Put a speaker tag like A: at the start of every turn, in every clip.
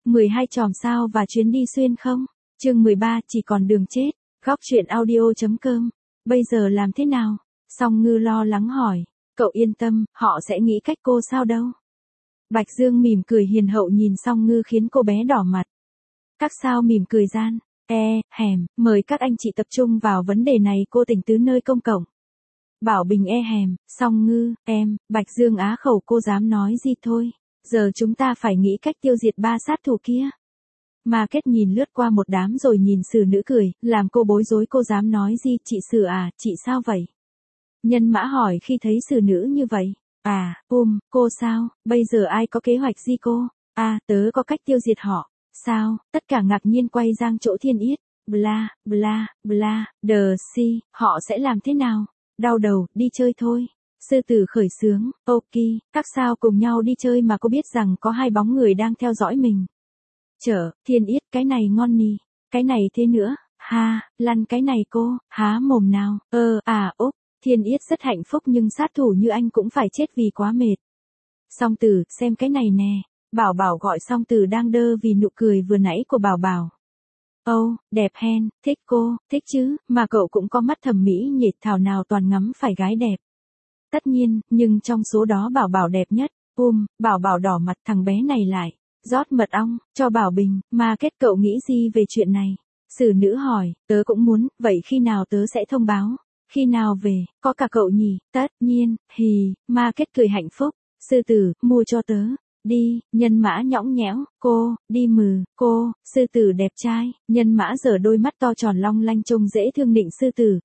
A: 12 chòm sao và chuyến đi xuyên không? Chương 13 chỉ còn đường chết. Góc truyện audio.com. Bây giờ làm thế nào? Song Ngư lo lắng hỏi. Cậu yên tâm, họ sẽ nghĩ cách cô sao đâu. Bạch Dương mỉm cười hiền hậu nhìn Song Ngư khiến cô bé đỏ mặt. Các sao mỉm cười gian. Mời các anh chị tập trung vào vấn đề này, cô tình tứ nơi công cộng. Bảo Bình Song Ngư, Bạch Dương á khẩu, cô dám nói gì thôi. Giờ chúng ta phải nghĩ cách tiêu diệt ba sát thủ kia. Mà Kết nhìn lướt qua một đám rồi nhìn Sử Nữ cười, làm cô bối rối, cô dám nói gì, chị Sử à, chị sao vậy? Nhân Mã hỏi khi thấy Sử Nữ như vậy. Cô sao, bây giờ ai có kế hoạch gì cô? Tớ có cách tiêu diệt họ. Sao? Tất cả ngạc nhiên quay sang chỗ Thiên Yết. Bla, bla, bla, họ sẽ làm thế nào? Đau đầu, đi chơi thôi. Sư Tử khởi xướng, ok, các sao cùng nhau đi chơi mà cô biết rằng có hai bóng người đang theo dõi mình. Thiên Yết, cái này ngon nì, cái này thế nữa, lăn cái này cô, há mồm nào, Thiên Yết rất hạnh phúc nhưng sát thủ như anh cũng phải chết vì quá mệt. Song Tử, xem cái này nè, Bảo Bảo gọi Song Tử đang đơ vì nụ cười vừa nãy của Bảo Bảo. Đẹp hen, thích cô, thích chứ, mà cậu cũng có mắt thẩm mỹ nhỉ, thảo nào toàn ngắm phải gái đẹp. Tất nhiên, nhưng trong số đó Bảo Bảo đẹp nhất. Bảo Bảo đỏ mặt, thằng bé này lại rót mật ong cho Bảo Bình. Mà Kết, cậu nghĩ gì về chuyện này? Sử Nữ hỏi. Tớ cũng muốn, vậy khi nào tớ sẽ thông báo? Khi nào về, có cả cậu nhỉ? Tất nhiên, Mà Kết cười hạnh phúc. Sư Tử, mua cho tớ. Đi, Nhân Mã nhõng nhẽo. Cô, đi mừ, cô, Sư Tử đẹp trai. Nhân Mã giở đôi mắt to tròn long lanh trông dễ thương nịnh Sư Tử.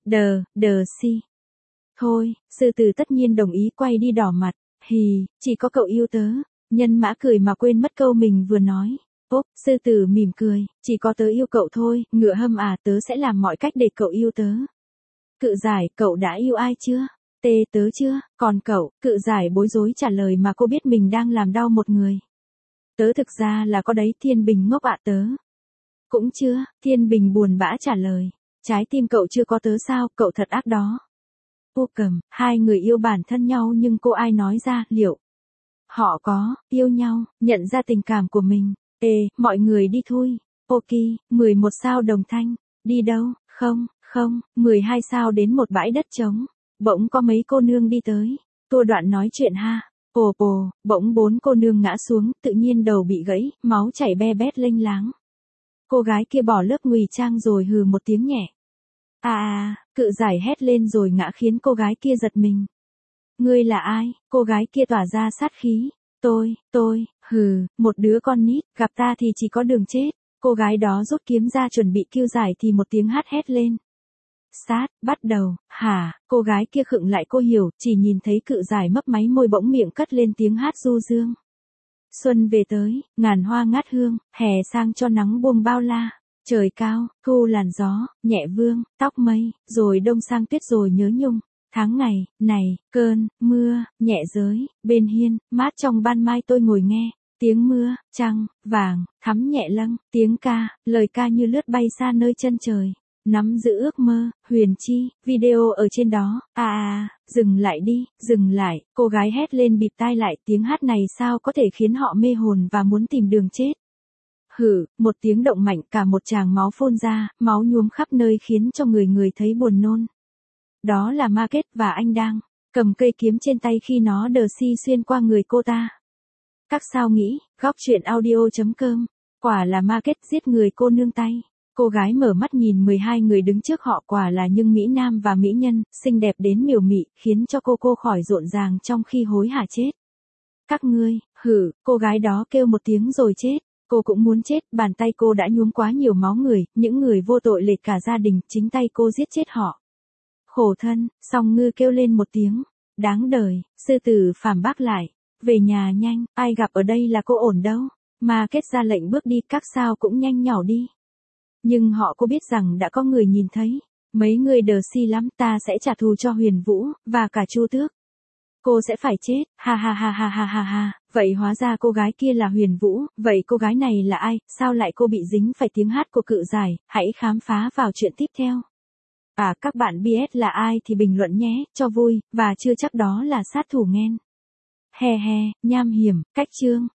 A: Thôi, Sư Tử tất nhiên đồng ý, quay đi đỏ mặt. Chỉ có cậu yêu tớ. Nhân Mã cười mà quên mất câu mình vừa nói. Sư Tử mỉm cười, chỉ có tớ yêu cậu thôi, ngựa hâm à, tớ sẽ làm mọi cách để cậu yêu tớ. Cự Giải, cậu đã yêu ai chưa? Tớ chưa, còn cậu? Cự Giải bối rối trả lời mà cô biết mình đang làm đau một người. Tớ thực ra là có đấy, Thiên Bình ngốc ạ, tớ cũng chưa. Thiên Bình buồn bã trả lời. Trái tim cậu chưa có tớ sao, cậu thật ác đó. Cầm, hai người yêu bản thân nhau nhưng cô ai nói ra, liệu họ có yêu nhau, nhận ra tình cảm của mình. Mọi người đi thôi. Ok, 11 sao Đồng Thanh. Đi đâu? Không, 12 sao đến một bãi đất trống. Bỗng có mấy cô nương đi tới. Tua Đoạn nói chuyện ha. Bỗng 4 cô nương ngã xuống, tự nhiên đầu bị gãy, máu chảy be bét lênh láng. Cô gái kia bỏ lớp ngụy trang rồi hừ một tiếng nhẹ. Cự Giải hét lên rồi ngã khiến cô gái kia giật mình. Ngươi là ai? Cô gái kia tỏa ra sát khí. Tôi, một đứa con nít, gặp ta thì chỉ có đường chết. Cô gái đó rút kiếm ra chuẩn bị kêu Giải thì một tiếng hét lên. Bắt đầu, cô gái kia khựng lại, cô hiểu, chỉ nhìn thấy Cự Giải mấp máy môi bỗng miệng cất lên tiếng hát du dương. Xuân về tới, ngàn hoa ngát hương, hè sang cho nắng buông bao la. Trời cao, thu làn gió, nhẹ vương, tóc mây, rồi đông sang tuyết rồi nhớ nhung. Tháng ngày, này, cơn, mưa, nhẹ giới, bên hiên, mát trong ban mai tôi ngồi nghe. Tiếng mưa, trăng, vàng, thắm nhẹ lâng, tiếng ca, lời ca như lướt bay xa nơi chân trời. Nắm giữ ước mơ, huyền chi, video ở trên đó. Dừng lại đi, dừng lại, cô gái hét lên bịt tai lại, tiếng hát này sao có thể khiến họ mê hồn và muốn tìm đường chết. Một tiếng động mạnh, cả một tràng máu phun ra, máu nhuốm khắp nơi khiến cho người thấy buồn nôn. Đó là Ma Kết và anh đang cầm cây kiếm trên tay khi nó đờ xuyên qua người cô ta. Các sao nghĩ, góc truyện audio.com, quả là Ma Kết giết người cô nương tay. Cô gái mở mắt nhìn 12 người đứng trước họ, quả là những mỹ nam và mỹ nhân, xinh đẹp đến miều mị, khiến cho cô khỏi rộn ràng trong khi hối hả chết. Các ngươi, cô gái đó kêu một tiếng rồi chết. Cô cũng muốn chết, bàn tay cô đã nhuốm quá nhiều máu người, những người vô tội lệch cả gia đình, chính tay cô giết chết họ. Khổ thân, Song Ngư kêu lên một tiếng. Đáng đời, Sư Tử phản bác lại. Về nhà nhanh, ai gặp ở đây là cô ổn đâu. Mà Kết ra lệnh bước đi, các sao cũng nhanh nhỏ đi. Nhưng họ cô biết rằng đã có người nhìn thấy. Mấy người đờ lắm, ta sẽ trả thù cho Huyền Vũ, và cả Chu Tước. Cô sẽ phải chết, ha. Vậy hóa ra cô gái kia là Huyền Vũ, vậy cô gái này là ai, sao lại cô bị dính phải tiếng hát của Cự Giải, hãy khám phá vào chuyện tiếp theo. Các bạn biết là ai thì bình luận nhé, cho vui, và chưa chắc đó là sát thủ nghen. Nham hiểm, cách chương.